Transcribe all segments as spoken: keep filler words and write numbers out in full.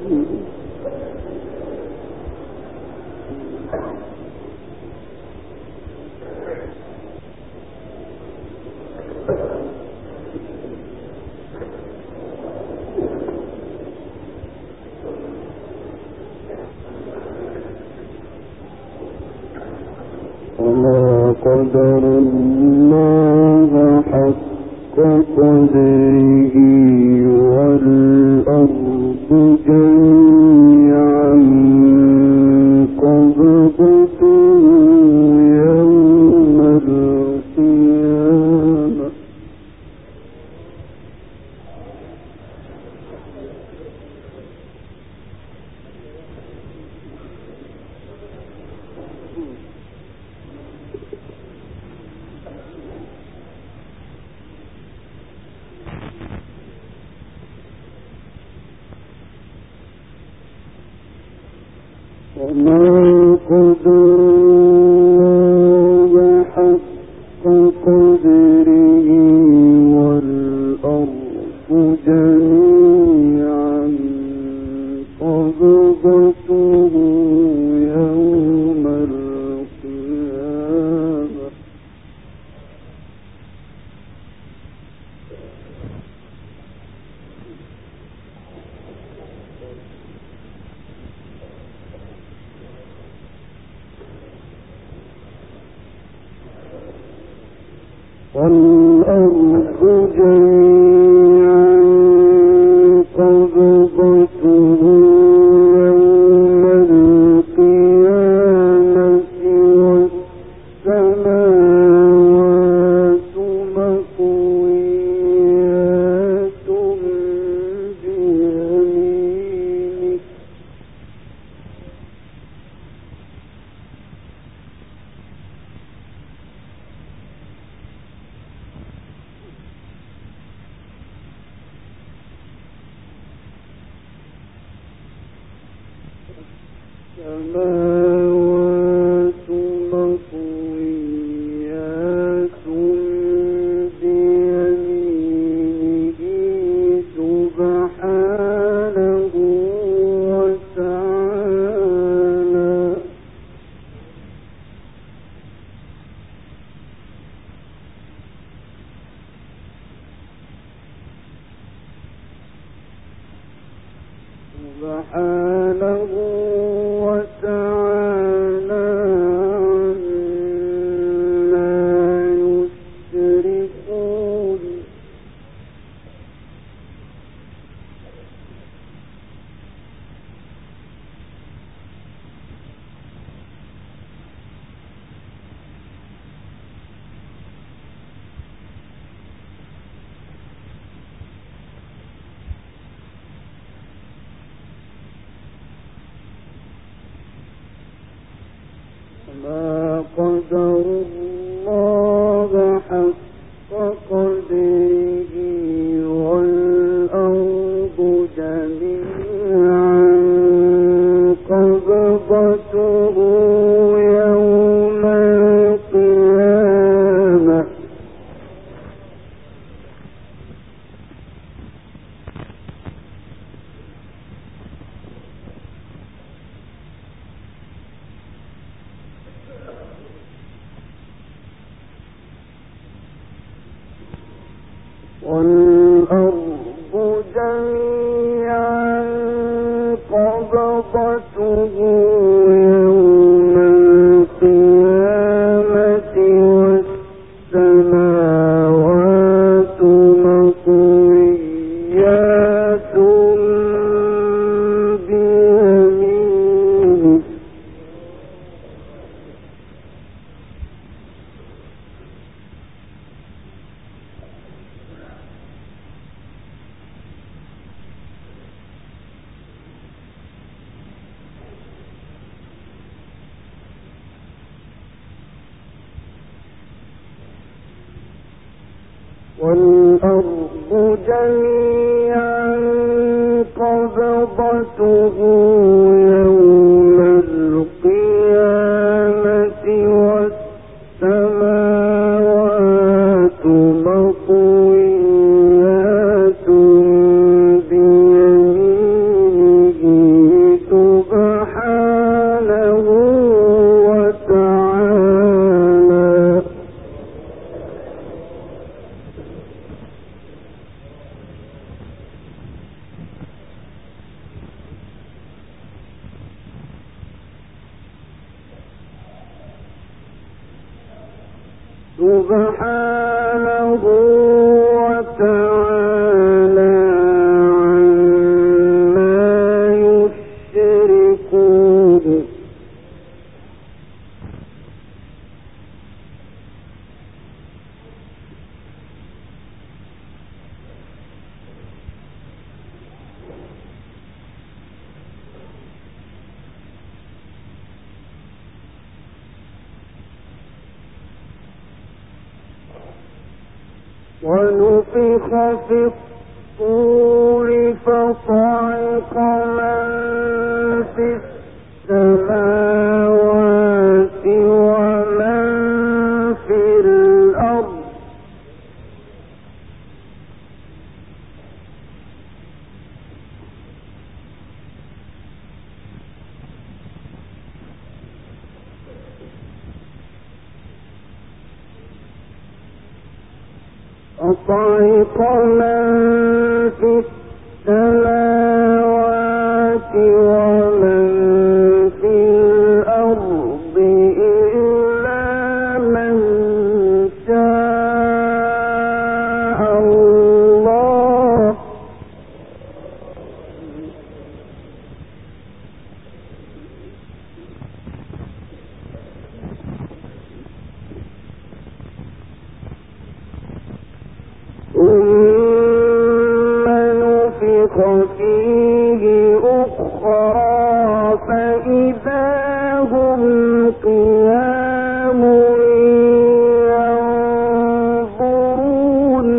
وما قدر الله حق قدره والأرض جميعا قبضته يوم القيامة وما قدر الله حق قدره والأرض جميعا قبضته يوم القيامة والأرض جميعا قبضته يوم القيامة والسماوات مطويات بيمينه السماوات مطويات بيمينه سبحانه وتعالى سبحانه وتعالى عما يشركون ما قدر الله حق قدره والأرض جميعا قبضته يوم القيامة والأرض جميعا قبضته يوم القيامة والسماوات مطويات بيمينه والأرض جميعا قبضته يوم القيامة والسماوات مطويات بيمينه سبحانه وتعالى عما يشركون ونفخ في الصور فصعق من في السماوات ومن في الأرض فصعق من في السماوات ومن في الأرض إلا من شاء الله ثم نفخ فيه أخرى فإذا هم قيام ينظرون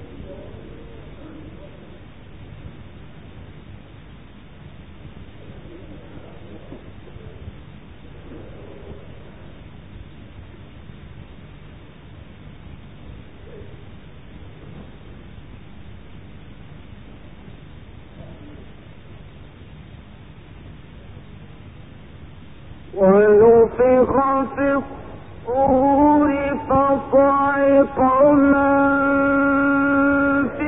ونفخ في الصور فصعق من في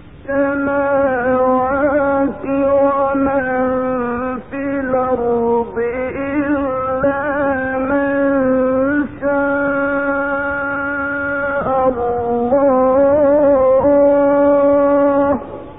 السماوات ومن في الأرض إلا من شاء الله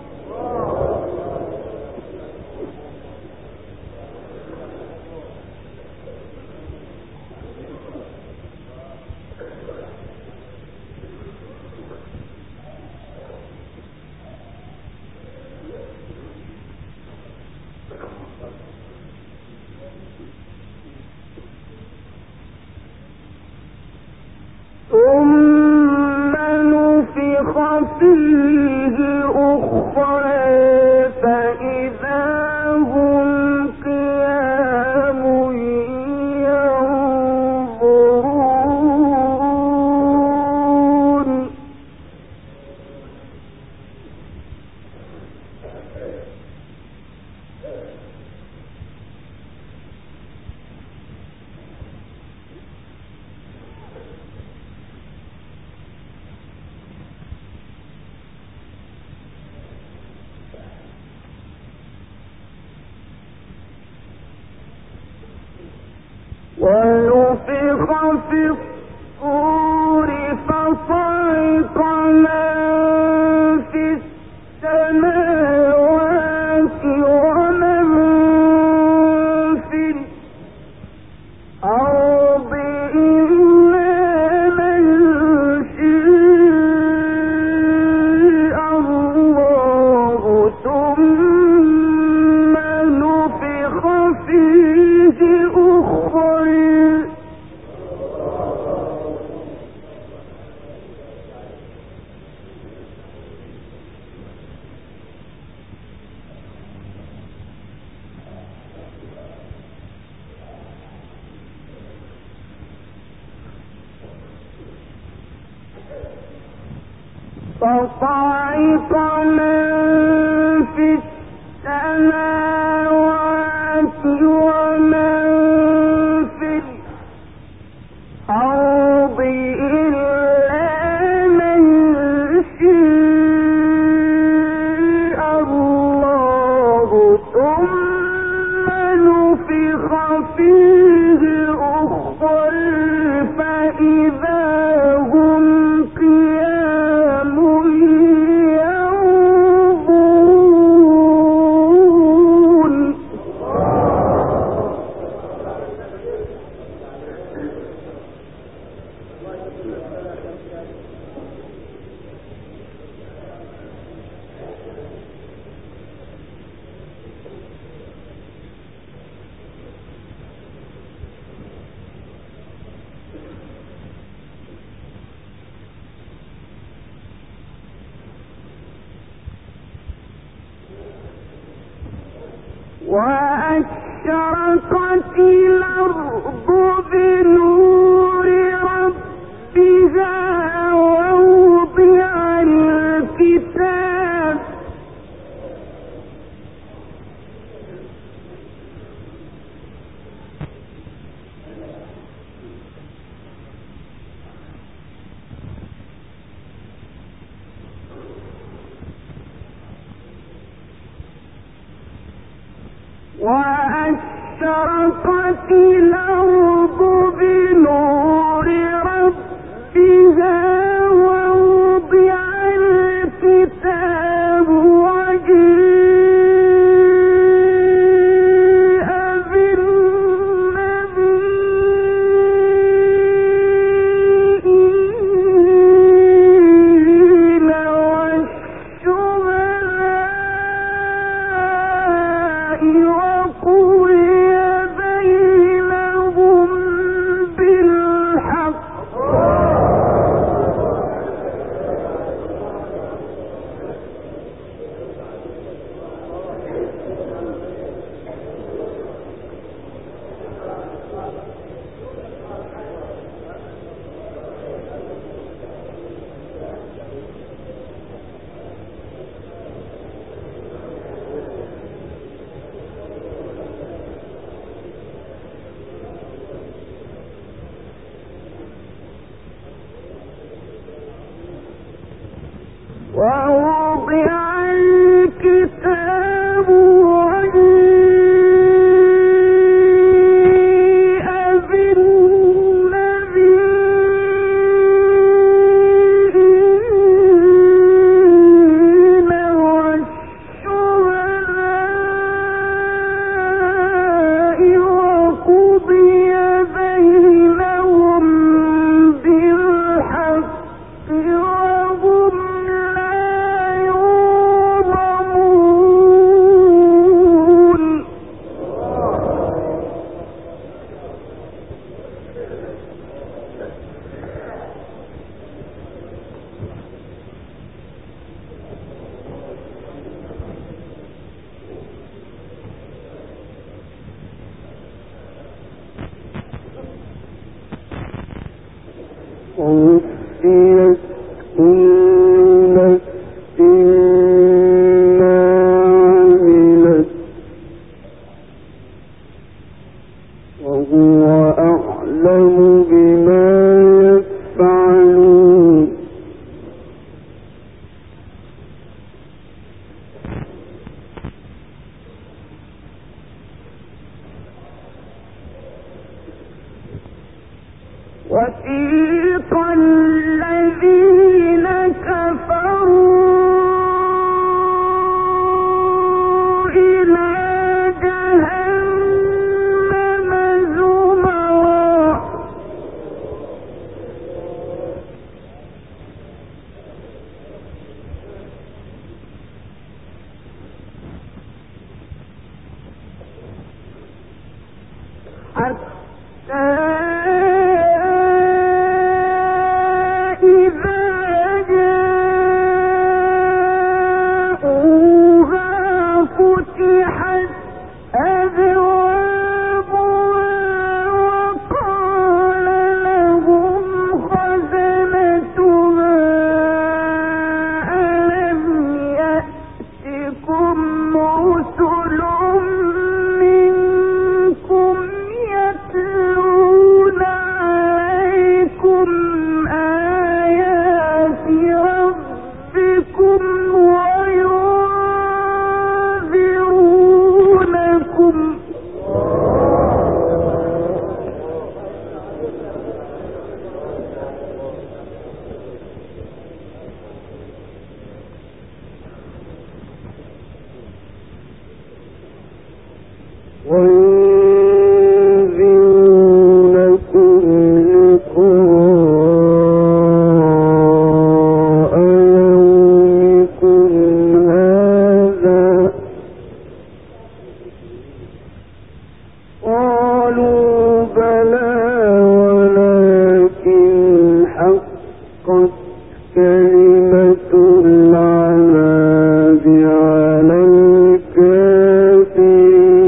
ثم نفخ فيه أخرى فإذا هم قيام ينظرون ونفخ في الصور فصعق من في السماوات ومن في الأرض إلا من شاء الله ثم نفخ فيه أخرى فصعق من في السماوات ومن في الأرض إلا من شاء الله ثم نفخ فيه أخرى فإذا هم وأشرقت الأرض بنور ربها ووضع الكتاب وأشرقت الأرض بنور ربها ووضع الكتاب وجيء بالنبيين والشهداء وقضي بينهم بالحق ووضع الكتاب وجيء بالنبيين والشهداء وقضي بينهم بالحق وهم ووفيت كل نفس ما عملت وهو أعلم بما يفعلون وسيق الذين كفروا إلى جهنم زمرا حتى كلمة العذاب على الكافرين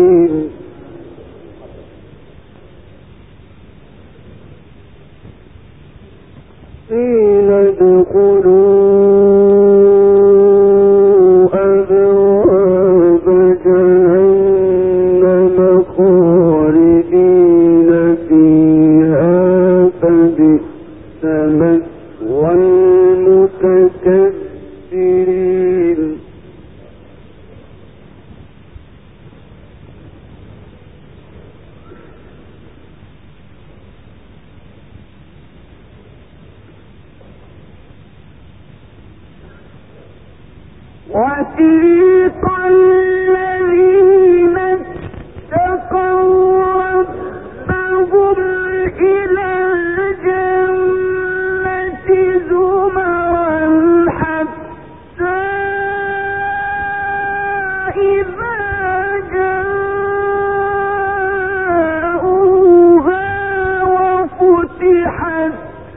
وسيق الذين اتقوا ربهم إلى الجنة زمرا حتى إذا جاءوها وفتحت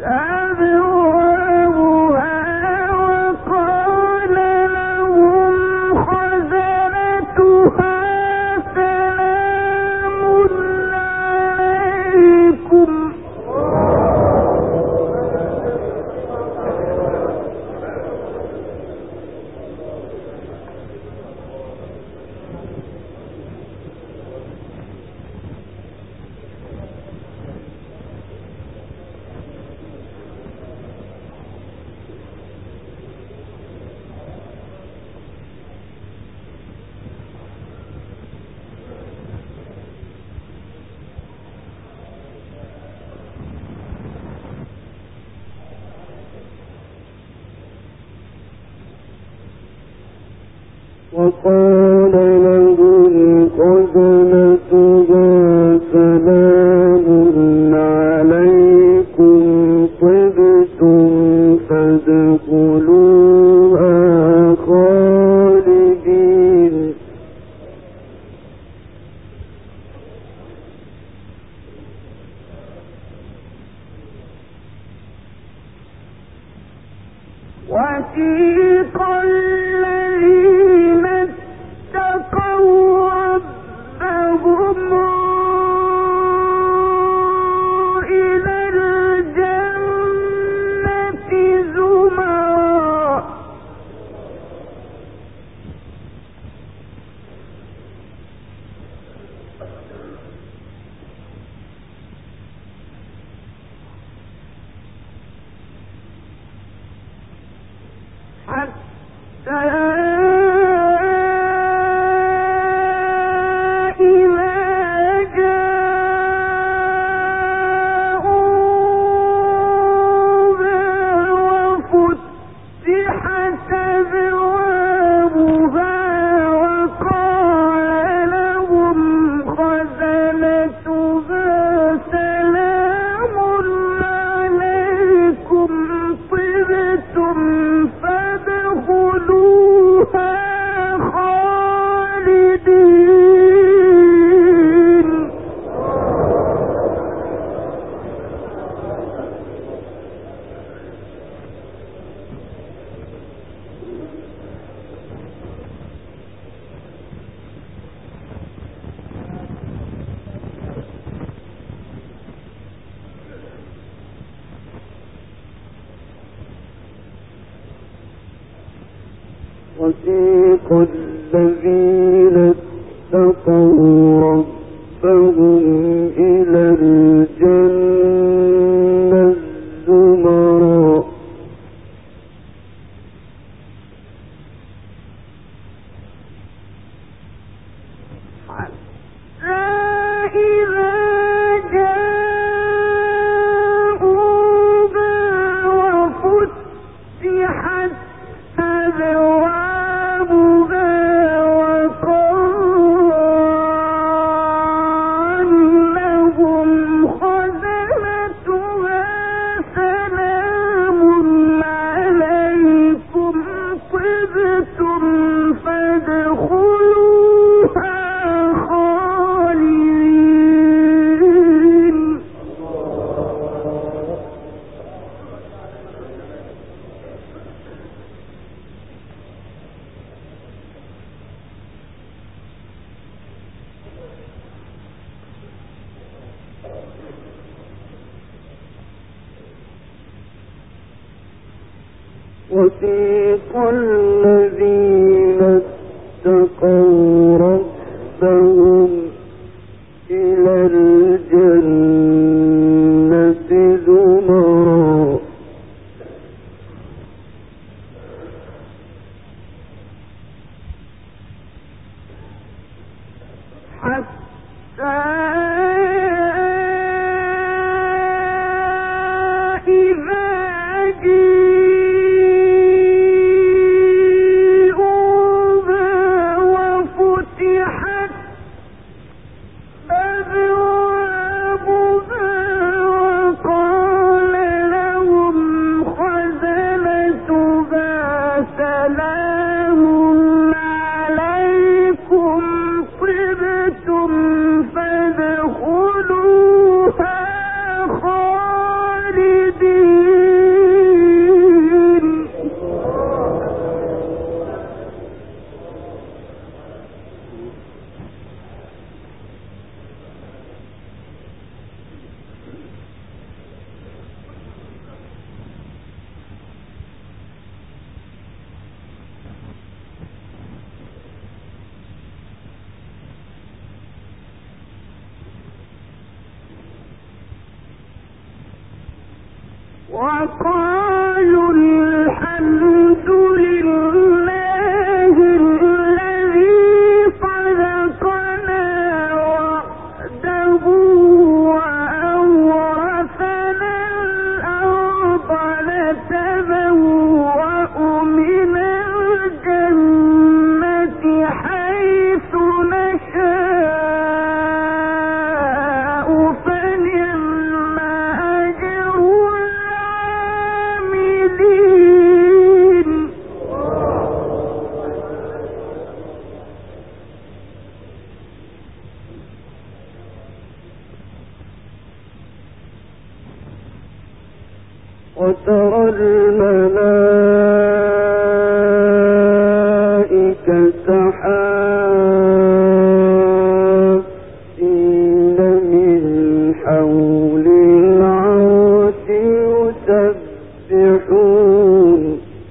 أبوابها وقال لهم خزنتها سلام عليكم وقال لهم خزنتها سلام عليكم طبتم فادخلوها خالدين وسيق الذين اتقوا ربهم إلى الجنة زمرا حتى إذا جاءوها وفتحت أبوابها وقال لهم خزنتها سلام عليكم طبتم فادخلوها خالدين وسيق الذين اتقوا ربهم إلى الجنة زمرا حتى إذا جاءوها وفتحت أبوابها وقال لهم خزنتها سلام عليكم طبتم فادخلوها خالدين وسيق الذين اتقوا ربهم إلى الجنة زمرا حتى إذا جاءوا وقالوا الحمد لله الذي صدقنا وعده وأورثنا الأرض نتبوأ من الجنة حيث نشاء فنعم أجر العاملين. وترى الملائكة حافين من حول العرش يسبحون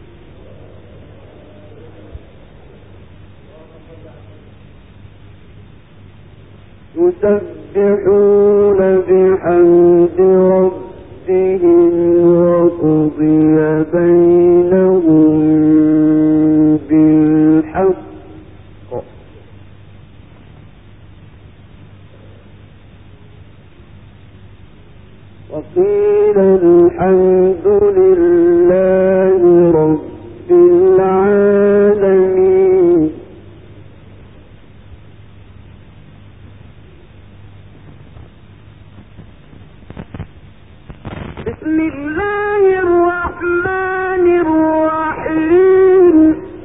يسبحون بحمد ربهم وقضي بينهم بالحق وقيل الحمد لله رب العالمين. بسم الله الرحمن الرحيم.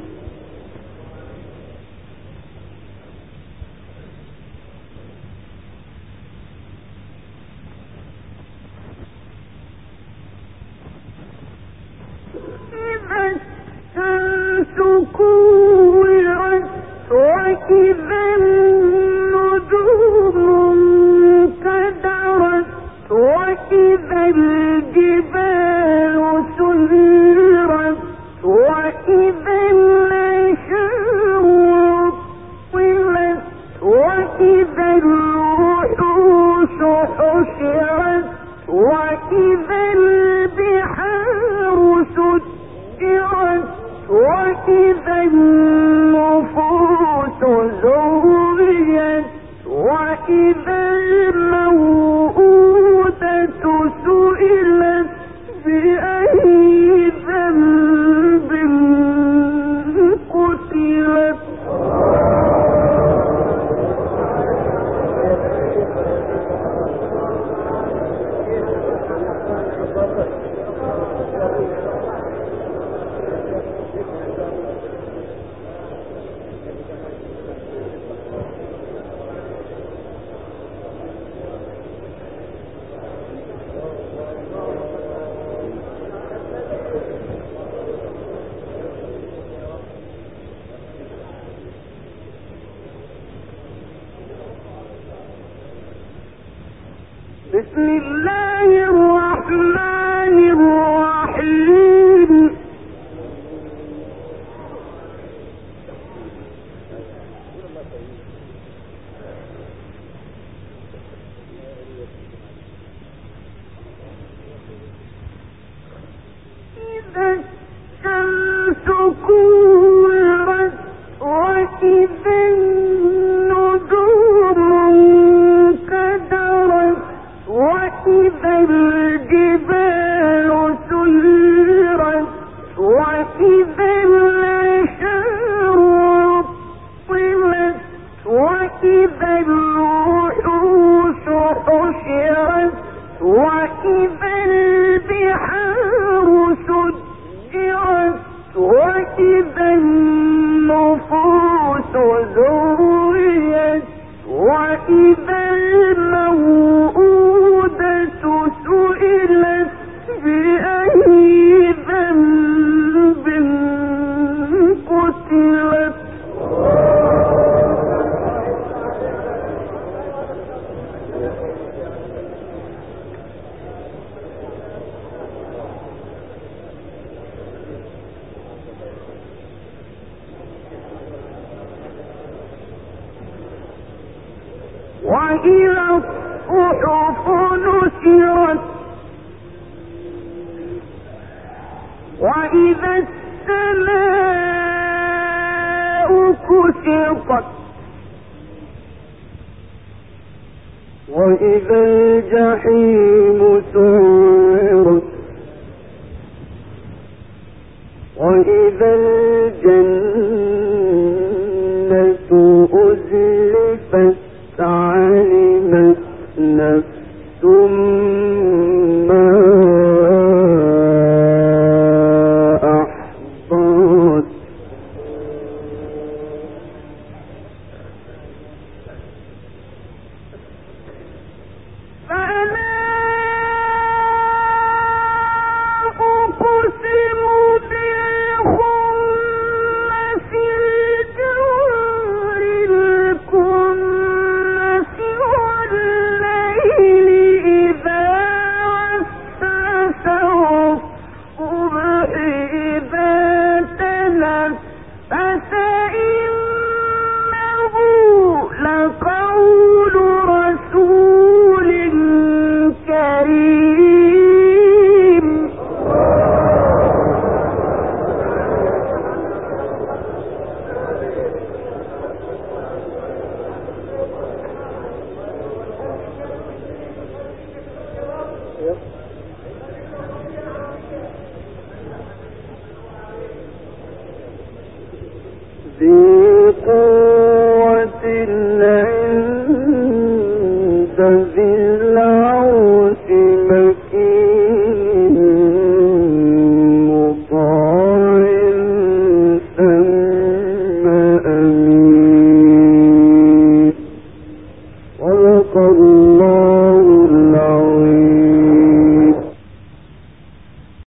إذا الشمس كورت وإذا النجوم انكدرت وإذا الجبال سيرت وإذا العشار عطلت وإذا الوحوش حشرت وإذا البحار سجرت وإذا النفوس زوجت وإذا الموءودة سئلت بأي ذنب قتلت. بسم الله الرحمن الرحيم. إذا الشمس كورت وإذا النجوم انكدرت وإذا الجبال سيرت وإذا العشار عطلت وإذا الوحوش حشرت وإذا البحار سجرت وإذا النفوس زوجت وإذا الموءودة سئلت بأي ذنب قتلت. وإذا الصحف نشرت وإذا السماء كشطت وإذا الجحيم سعرت وإذا الجنة أزلفت